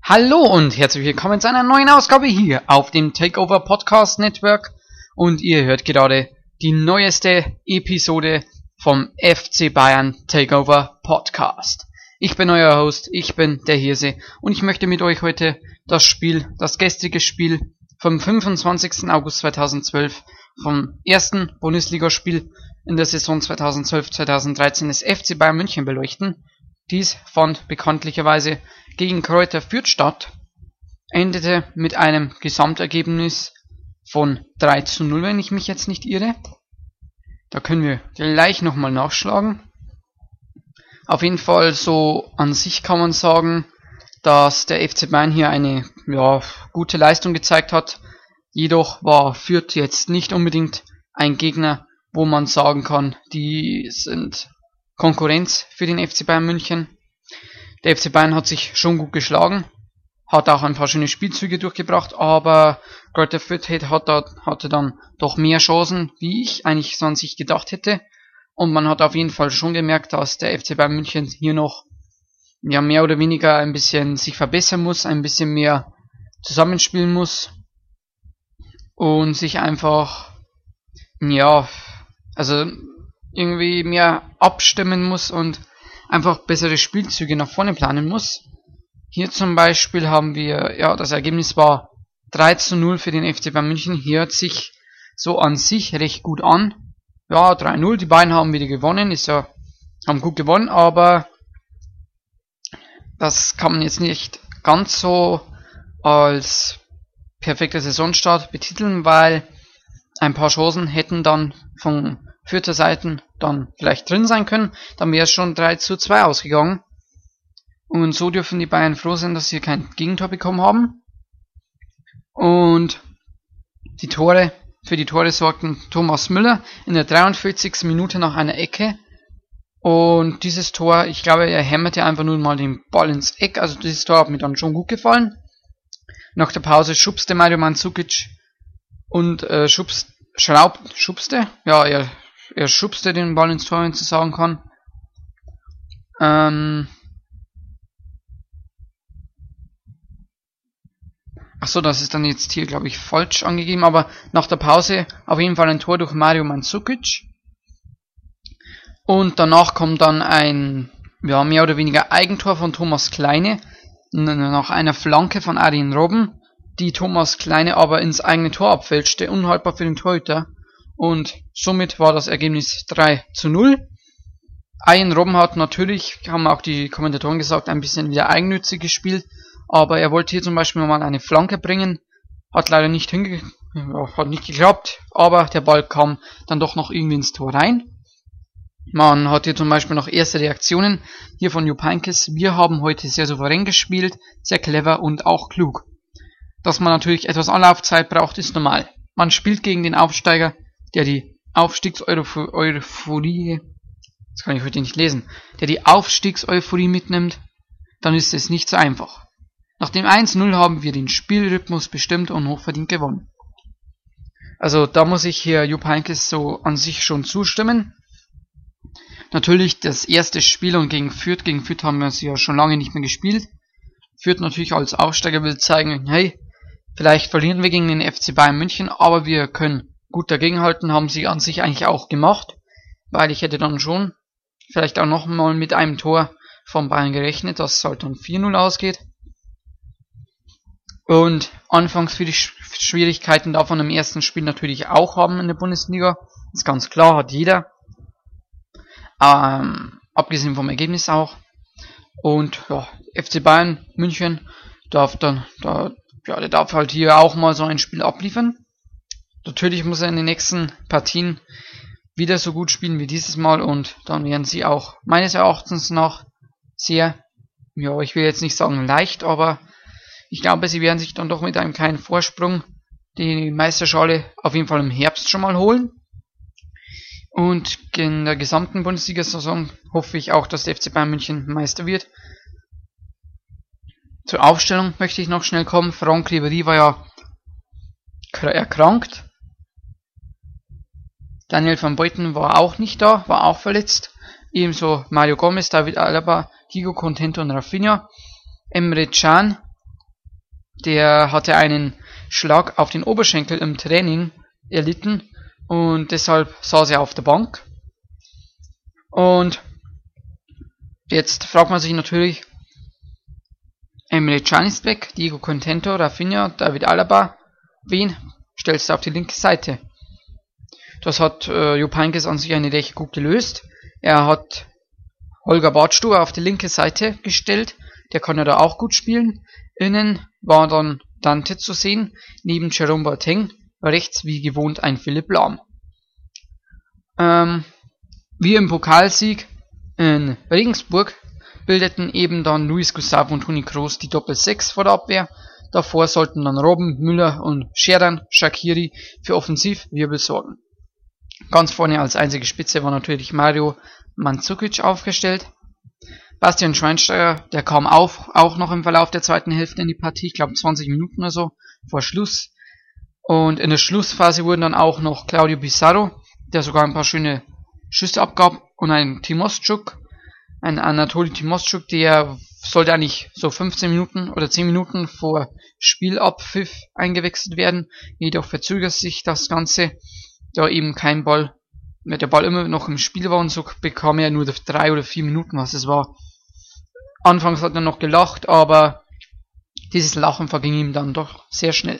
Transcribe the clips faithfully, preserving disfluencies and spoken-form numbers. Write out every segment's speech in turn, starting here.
Hallo und herzlich willkommen zu einer neuen Ausgabe hier auf dem Takeover Podcast Network und ihr hört gerade die neueste Episode vom F C Bayern Takeover Podcast. Ich bin euer Host, ich bin der Hirse und ich möchte mit euch heute das Spiel, das gestrige Spiel vom fünfundzwanzigsten August zweitausendzwölf vom ersten Bundesligaspiel in der Saison zweitausendzwölf zweitausenddreizehn des F C Bayern München beleuchten. Dies fand bekanntlicherweise gegen Kräuter Fürth statt, endete mit einem Gesamtergebnis von drei zu null, wenn ich mich jetzt nicht irre. Da können wir gleich nochmal nachschlagen. Auf jeden Fall so an sich kann man sagen, dass der F C Bayern hier eine ja, gute Leistung gezeigt hat. Jedoch war Fürth jetzt nicht unbedingt ein Gegner, wo man sagen kann, die sind Konkurrenz für den F C Bayern München. Der F C Bayern hat sich schon gut geschlagen, hat auch ein paar schöne Spielzüge durchgebracht, aber Kräuter Fürth hatte dann doch mehr Chancen, wie ich eigentlich so an sich gedacht hätte. Und man hat auf jeden Fall schon gemerkt, dass der F C Bayern München hier noch ja, mehr oder weniger ein bisschen sich verbessern muss, ein bisschen mehr zusammenspielen muss und sich einfach, ja, also irgendwie mehr abstimmen muss und einfach bessere Spielzüge nach vorne planen muss. Hier zum Beispiel haben wir, ja, das Ergebnis war drei zu null für den F C Bayern München. Hier hört sich so an sich recht gut an. Ja, drei null, die beiden haben wieder gewonnen, ist ja, haben gut gewonnen, aber das kann man jetzt nicht ganz so als perfekter Saisonstart betiteln, weil ein paar Chancen hätten dann von Fürther Seiten dann vielleicht drin sein können, dann wäre es schon drei zu zwei ausgegangen. Und so dürfen die Bayern froh sein, dass sie kein Gegentor bekommen haben. Und die Tore, für die Tore sorgten Thomas Müller in der dreiundvierzigsten Minute nach einer Ecke. Und dieses Tor, ich glaube, er hämmerte einfach nur mal den Ball ins Eck, also dieses Tor hat mir dann schon gut gefallen. Nach der Pause schubste Mario Mandzukic und äh, schubst, schraubt, schubste, ja, er Er schubste den Ball ins Tor, wenn man so sagen kann. Ähm Achso, das ist dann jetzt hier, glaube ich, falsch angegeben. Aber nach der Pause auf jeden Fall ein Tor durch Mario Mandzukic. Und danach kommt dann ein ja, mehr oder weniger Eigentor von Thomas Kleine. Nach einer Flanke von Arjen Robben, die Thomas Kleine aber ins eigene Tor abfälschte. Unhaltbar für den Torhüter. Und somit war das Ergebnis drei zu null. Arjen Robben hat natürlich, haben auch die Kommentatoren gesagt, ein bisschen wieder eigennützig gespielt. Aber er wollte hier zum Beispiel mal eine Flanke bringen. Hat leider nicht hinge ja, hat nicht geklappt. Aber der Ball kam dann doch noch irgendwie ins Tor rein. Man hat hier zum Beispiel noch erste Reaktionen hier von Jupp Heynckes. Wir haben heute sehr souverän gespielt, sehr clever und auch klug. Dass man natürlich etwas Anlaufzeit braucht, ist normal. Man spielt gegen den Aufsteiger, der die Aufstiegseuphorie, das kann ich heute nicht lesen, der die Aufstiegseuphorie mitnimmt, dann ist es nicht so einfach. Nach dem eins null haben wir den Spielrhythmus bestimmt und hochverdient gewonnen. Also da muss ich hier Jupp Heynckes so an sich schon zustimmen. Natürlich das erste Spiel und gegen Fürth, gegen Fürth haben wir sie ja schon lange nicht mehr gespielt. Fürth natürlich als Aufsteiger will zeigen, hey, vielleicht verlieren wir gegen den F C Bayern München, aber wir können gut dagegenhalten, haben sie an sich eigentlich auch gemacht, weil ich hätte dann schon vielleicht auch nochmal mit einem Tor von Bayern gerechnet, dass es halt dann vier null ausgeht. Und anfangs für die Schwierigkeiten davon im ersten Spiel natürlich auch haben in der Bundesliga, ist ganz klar, hat jeder, ähm, abgesehen vom Ergebnis auch. Und ja, F C Bayern München darf dann, da, ja, der darf halt hier auch mal so ein Spiel abliefern. Natürlich muss er in den nächsten Partien wieder so gut spielen wie dieses Mal und dann werden sie auch meines Erachtens nach sehr, ja, ich will jetzt nicht sagen leicht, aber ich glaube, sie werden sich dann doch mit einem kleinen Vorsprung die Meisterschale auf jeden Fall im Herbst schon mal holen. Und in der gesamten Bundesliga-Saison hoffe ich auch, dass der F C Bayern München Meister wird. Zur Aufstellung möchte ich noch schnell kommen. Franck Ribéry war ja erkrankt. Daniel van Beuten war auch nicht da, war auch verletzt. Ebenso Mario Gomez, David Alaba, Higo Contento und Rafinha. Emre Can der hatte einen Schlag auf den Oberschenkel im Training erlitten und deshalb saß er auf der Bank. Und jetzt fragt man sich natürlich, Emre Can ist weg, Diego Contento, Rafinha, David Alaba, wen stellst du auf die linke Seite? Das hat äh, Jupp Heynckes an sich eine recht gut gelöst. Er hat Holger Badstuber auf die linke Seite gestellt, der kann ja da auch gut spielen. Innen war dann Dante zu sehen, neben Jerome Boateng, rechts wie gewohnt ein Philipp Lahm. Ähm, wie im Pokalsieg in Regensburg bildeten eben dann Luis Gustavo und Toni Kroos die Doppel-Sechs vor der Abwehr. Davor sollten dann Robben, Müller und Xherdan Shaqiri für Offensivwirbel sorgen. Ganz vorne als einzige Spitze war natürlich Mario Mandzukic aufgestellt. Bastian Schweinsteiger, der kam auf, auch noch im Verlauf der zweiten Hälfte in die Partie, ich glaube zwanzig Minuten oder so, vor Schluss. Und in der Schlussphase wurden dann auch noch Claudio Pizarro, der sogar ein paar schöne Schüsse abgab, und ein Timoschuk, ein Anatoli Timoschuk, der sollte eigentlich so fünfzehn Minuten oder zehn Minuten vor Spielabpfiff eingewechselt werden. Jedoch verzögert sich das Ganze, da eben kein Ball, wenn der Ball immer noch im Spiel war, und so bekam er nur drei oder vier Minuten, was es war. Anfangs hat er noch gelacht, aber dieses Lachen verging ihm dann doch sehr schnell.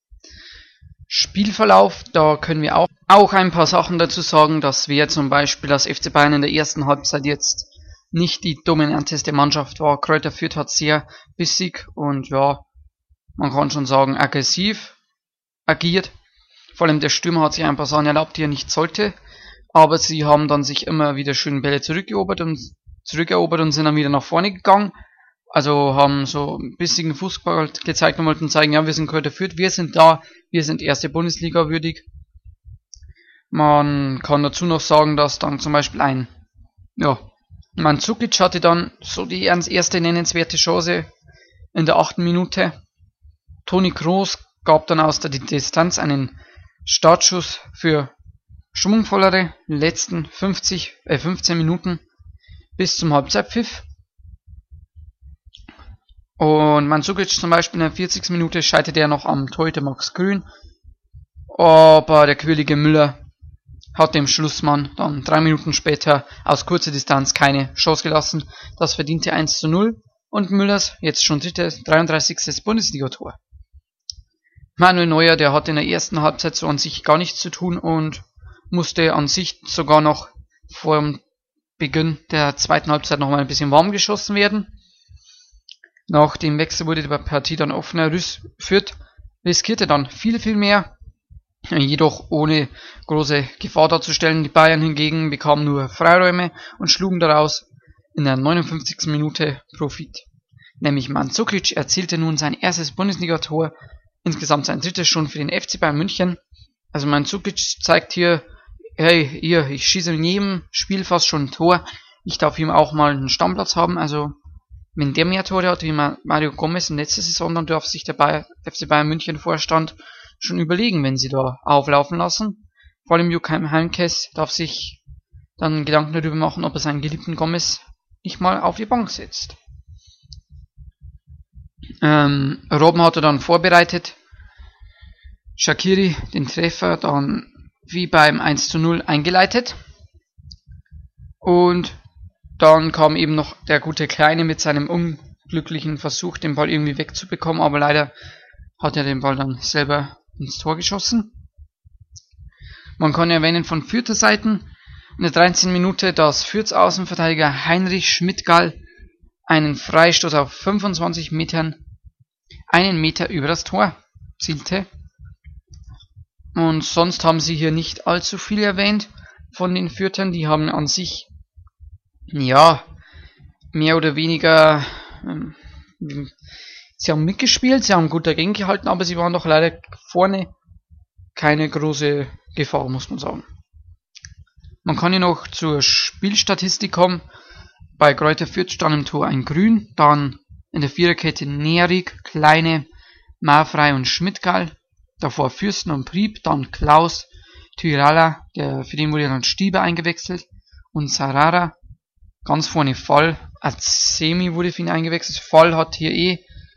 Spielverlauf, da können wir auch, auch ein paar Sachen dazu sagen, dass wir zum Beispiel das F C Bayern in der ersten Halbzeit jetzt nicht die dominanteste Mannschaft war. Kräuter Fürth hat sehr bissig und ja, man kann schon sagen aggressiv agiert. Vor allem der Stürmer hat sich ein paar Sachen erlaubt, die er nicht sollte, aber sie haben dann sich immer wieder schön Bälle zurückerobert und zurückerobert und sind dann wieder nach vorne gegangen. Also haben so ein bisschen Fußball gezeigt und wollten zeigen, ja, wir sind Kräuter Fürth, wir sind da, wir sind erste Bundesliga würdig. Man kann dazu noch sagen, dass dann zum Beispiel ein, ja, Mandzukic hatte dann so die erste nennenswerte Chance in der achten Minute. Toni Kroos gab dann aus der Distanz einen Startschuss für schwungvollere letzten fünfzig, äh fünfzehn Minuten bis zum Halbzeitpfiff. Und Mandzukic zum Beispiel in der vierzigsten Minute scheiterte er noch am Torhüter Max Grün, aber der quirlige Müller hat dem Schlussmann dann drei Minuten später aus kurzer Distanz keine Chance gelassen. Das verdiente eins zu null und Müllers jetzt schon drittes, dreiunddreißigste Bundesliga-Tor. Manuel Neuer, der hatte in der ersten Halbzeit so an sich gar nichts zu tun und musste an sich sogar noch vor dem Beginn der zweiten Halbzeit noch mal ein bisschen warm geschossen werden. Nach dem Wechsel wurde die Partie dann offener. Fürth riskierte dann viel, viel mehr, jedoch ohne große Gefahr darzustellen. Die Bayern hingegen bekamen nur Freiräume und schlugen daraus in der neunundfünfzigsten Minute Profit. Nämlich Mandzukic erzielte nun sein erstes Bundesliga-Tor, insgesamt sein drittes schon für den F C Bayern München. Also Mandzukic zeigt hier, hey, ihr, ich schieße in jedem Spiel fast schon ein Tor, ich darf ihm auch mal einen Stammplatz haben. Also wenn der mehr Tore hat wie Mario Gomez in letzter Saison, dann darf sich der Bayer, F C Bayern München Vorstand schon überlegen, wenn sie da auflaufen lassen. Vor allem Jupp Heynckes darf sich dann Gedanken darüber machen, ob er seinen geliebten Gomez nicht mal auf die Bank setzt. Ähm, Robben hat er dann vorbereitet. Shaqiri den Treffer dann wie beim eins zu null eingeleitet. Und dann kam eben noch der gute Kleine mit seinem unglücklichen Versuch, den Ball irgendwie wegzubekommen, aber leider hat er den Ball dann selber ins Tor geschossen. Man kann erwähnen von Fürther Seiten in der dreizehnten Minute, dass Fürths Außenverteidiger Heinrich Schmidtgall einen Freistoß auf fünfundzwanzig Metern einen Meter über das Tor zielte. Und sonst haben sie hier nicht allzu viel erwähnt von den Fürthern. Die haben an sich, ja, mehr oder weniger, ähm, sie haben mitgespielt, sie haben gut dagegen gehalten, aber sie waren doch leider vorne keine große Gefahr, muss man sagen. Man kann hier noch zur Spielstatistik kommen. Bei Kräuter Fürth stand im Tor ein Grün, dann in der Viererkette Nerik, Kleine, Marfrei und Schmidtgall, davor Fürsten und Prieb, dann Klaus, Tyrala, der, für den wurde dann Stieber eingewechselt, und Sarara, ganz vorne Fall, Azemi wurde für ihn eingewechselt. Fall hat hier eh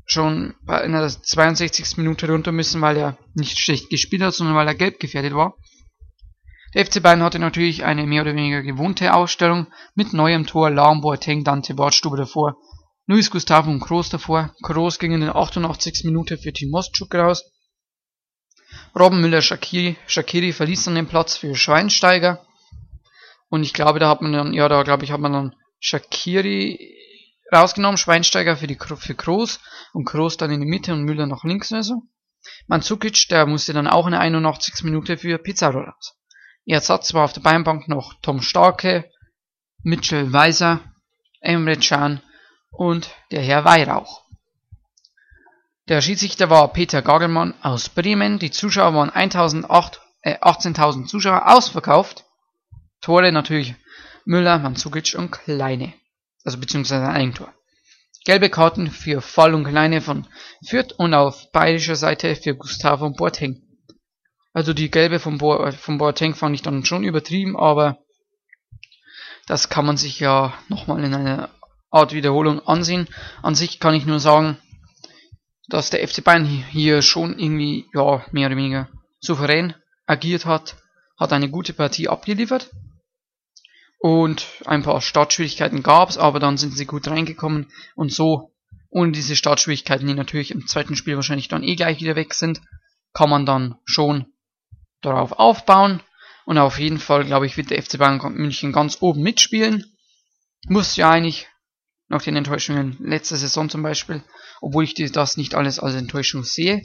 schon in der zweiundsechzigsten Minute runter müssen, weil er nicht schlecht gespielt hat, sondern weil er gelb gefährdet war. Der F C Bayern hatte natürlich eine mehr oder weniger gewohnte Ausstellung mit neuem Tor, Lahm, Boateng, Dante, Bartstube davor, Luis Gustavo und Kroos davor. Kroos ging in der achtundachtzigsten Minute für Team Moschuk raus. Robben, Müller, Shaqiri, Shaqiri verließ dann den Platz für Schweinsteiger. Und ich glaube, da hat man dann, ja, da glaube ich, hat man dann Shaqiri rausgenommen, Schweinsteiger für die für Kroos und Kroos dann in die Mitte und Müller nach links oder so. Mandzukic, der musste dann auch in der einundachtzigsten Minute für Pizarro raus. Ersatz war auf der Bayernbank noch Tom Starke, Mitchell Weiser, Emre Can und der Herr Weihrauch. Der Schiedsrichter war Peter Gagelmann aus Bremen. Die Zuschauer waren achtzehntausend Zuschauer, ausverkauft. Tore natürlich Müller, Mandzukic und Kleine. Also beziehungsweise ein Eigentor. Gelbe Karten für Fall und Kleine von Fürth und auf bayerischer Seite für Gustavo und Boateng. Also die gelbe von, Bo von Boateng fand ich dann schon übertrieben, aber das kann man sich ja nochmal in einer Art Wiederholung ansehen. An sich kann ich nur sagen, dass der F C Bayern hier schon irgendwie, ja, mehr oder weniger souverän agiert hat, hat eine gute Partie abgeliefert und ein paar Startschwierigkeiten gab es, aber dann sind sie gut reingekommen und so, ohne diese Startschwierigkeiten, die natürlich im zweiten Spiel wahrscheinlich dann eh gleich wieder weg sind, kann man dann schon darauf aufbauen und auf jeden Fall, glaube ich, wird der F C Bayern München ganz oben mitspielen. Muss ja eigentlich nach den Enttäuschungen letzter Saison zum Beispiel, obwohl ich das nicht alles als Enttäuschung sehe.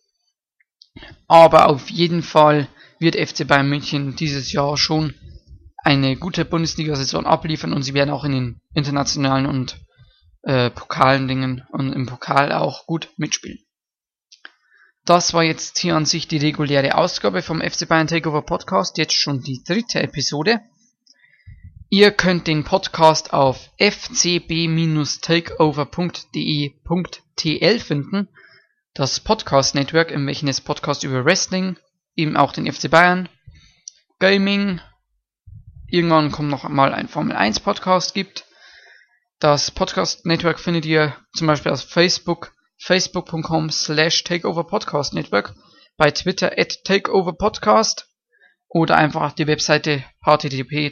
Aber auf jeden Fall wird F C Bayern München dieses Jahr schon eine gute Bundesliga-Saison abliefern und sie werden auch in den internationalen und äh, Pokalen Dingen und im Pokal auch gut mitspielen. Das war jetzt hier an sich die reguläre Ausgabe vom F C Bayern Takeover Podcast, jetzt schon die dritte Episode. Ihr könnt den Podcast auf f c b takeover punkt d e punkt t l finden, das Podcast-Network, in welchem es Podcasts über Wrestling, eben auch den F C Bayern, Gaming, irgendwann kommt noch mal ein Formel eins Podcast gibt. Das Podcast-Network findet ihr zum Beispiel auf Facebook, facebook punkt com slash takeover podcast network, bei Twitter at takeoverpodcast oder einfach die Webseite http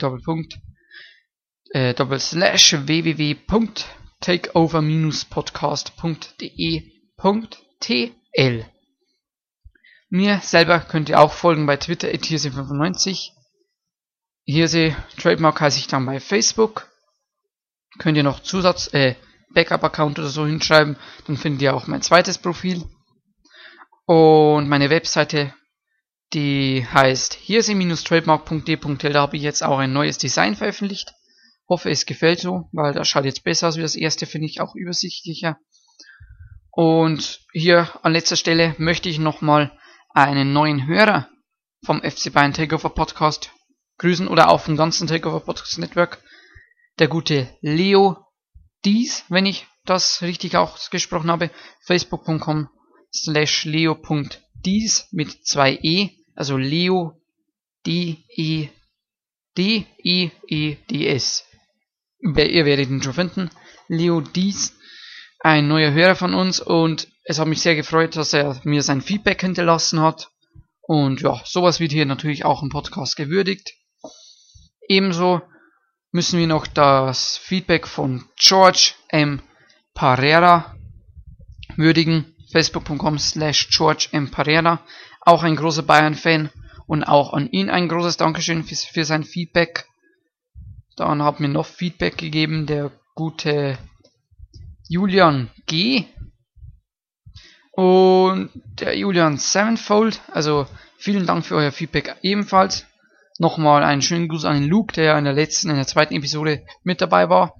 slash www punkt takeover podcast punkt d e punkt t l. Mir selber könnt ihr auch folgen bei Twitter at hirse fünfundneunzig. Hirse Trademark heiße ich dann bei Facebook. Könnt ihr noch Zusatz, äh, Backup-Account oder so hinschreiben, dann findet ihr auch mein zweites Profil. Und meine Webseite, die heißt hirse trademark punkt d e punkt l, da habe ich jetzt auch ein neues Design veröffentlicht. Hoffe, es gefällt so, weil das schaut jetzt besser aus wie das erste, finde ich auch übersichtlicher. Und hier an letzter Stelle möchte ich nochmal einen neuen Hörer vom F C Bayern Takeover Podcast grüßen oder auch vom ganzen Takeover Podcast Network. Der gute Leo Dies, wenn ich das richtig ausgesprochen habe, facebook punkt com slash leo punkt dies mit zwei E, also Leo D E D E E D S. Ihr werdet ihn schon finden. Leo Dies, ein neuer Hörer von uns, und es hat mich sehr gefreut, dass er mir sein Feedback hinterlassen hat. Und ja, sowas wird hier natürlich auch im Podcast gewürdigt. Ebenso müssen wir noch das Feedback von George M. Parera würdigen. facebook punkt com slash George M. Parera. Auch ein großer Bayern-Fan und auch an ihn ein großes Dankeschön für, für sein Feedback. Dann hat mir noch Feedback gegeben der gute Julian G. und der Julian Sevenfold. Also vielen Dank für euer Feedback ebenfalls. Nochmal einen schönen Gruß an den Luke, der in der letzten, in der zweiten Episode mit dabei war.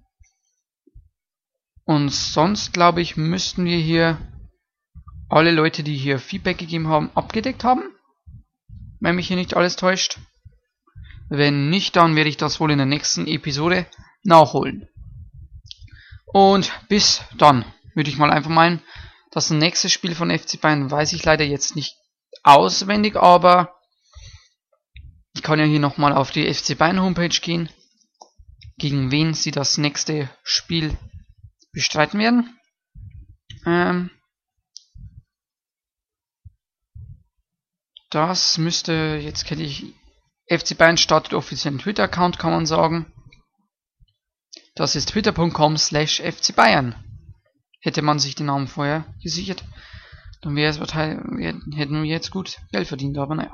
Und sonst, glaube ich, müssten wir hier alle Leute, die hier Feedback gegeben haben, abgedeckt haben. Wenn mich hier nicht alles täuscht. Wenn nicht, dann werde ich das wohl in der nächsten Episode nachholen. Und bis dann, würde ich mal einfach meinen, das nächste Spiel von F C Bayern weiß ich leider jetzt nicht auswendig, aber ich kann ja hier nochmal auf die F C Bayern Homepage gehen, gegen wen sie das nächste Spiel bestreiten werden. Ähm, das müsste, jetzt kenne ich, F C Bayern startet offiziellen Twitter-Account, kann man sagen. Das ist twitter punkt com slash F C Bayern. Hätte man sich den Namen vorher gesichert, dann wäre es wahrscheinlich, hätten wir jetzt gut Geld verdient, aber naja.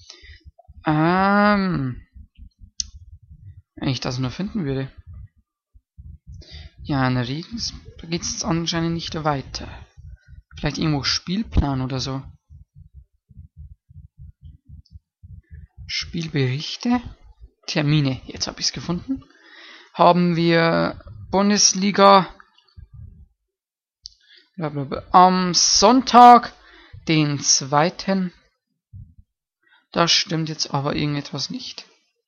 Ähm, wenn ich das nur finden würde. Ja, in der Regel geht es anscheinend nicht weiter. Vielleicht irgendwo Spielplan oder so. Spielberichte. Termine. Jetzt habe ich es gefunden. Haben wir Bundesliga. Blablabla. Am Sonntag, den zweiten. Da stimmt jetzt aber irgendetwas nicht.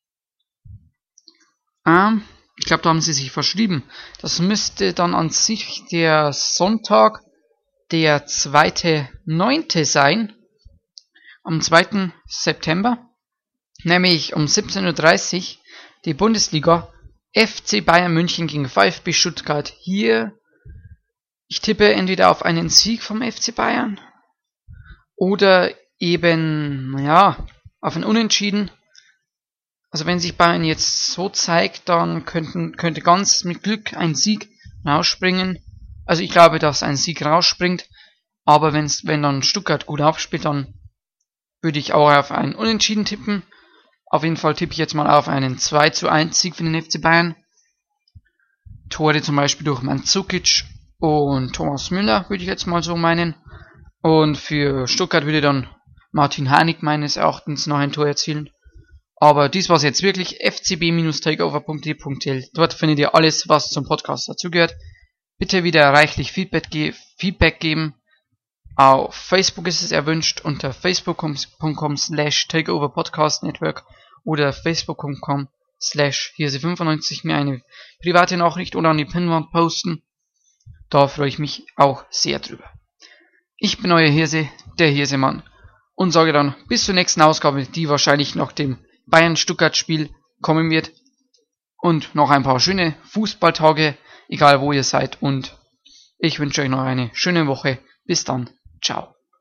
Ähm, ich glaube, da haben sie sich verschrieben. Das müsste dann an sich der Sonntag, der zweite neunte sein. Am zweiten September. Nämlich um siebzehn Uhr dreißig die Bundesliga. F C Bayern München gegen VfB Stuttgart. Hier, ich tippe entweder auf einen Sieg vom F C Bayern oder eben, naja, auf ein Unentschieden. Also wenn sich Bayern jetzt so zeigt, dann könnten, könnte ganz mit Glück ein Sieg rausspringen. Also ich glaube, dass ein Sieg rausspringt. Aber wenn's, wenn dann Stuttgart gut aufspielt, dann würde ich auch auf einen Unentschieden tippen. Auf jeden Fall tippe ich jetzt mal auf einen zwei zu eins Sieg für den F C Bayern. Tore zum Beispiel durch Mandzukic und Thomas Müller, würde ich jetzt mal so meinen. Und für Stuttgart würde dann Martin Harnik meines Erachtens noch ein Tor erzielen. Aber dies war es jetzt wirklich. f c b Bindestrich takeover punkt d e punkt t l. Dort findet ihr alles, was zum Podcast dazugehört. Bitte wieder reichlich Feedback, ge Feedback geben. Auf Facebook ist es erwünscht unter facebook punkt com slash takeover podcast network oder facebook punkt com slash hirse fünfundneunzig mir eine private Nachricht oder an die Pinwand posten. Da freue ich mich auch sehr drüber. Ich bin euer Hirse, der Hirsemann, und sage dann bis zur nächsten Ausgabe, die wahrscheinlich nach dem Bayern-Stuttgart-Spiel kommen wird. Und noch ein paar schöne Fußballtage, egal wo ihr seid. Und ich wünsche euch noch eine schöne Woche. Bis dann. Ciao.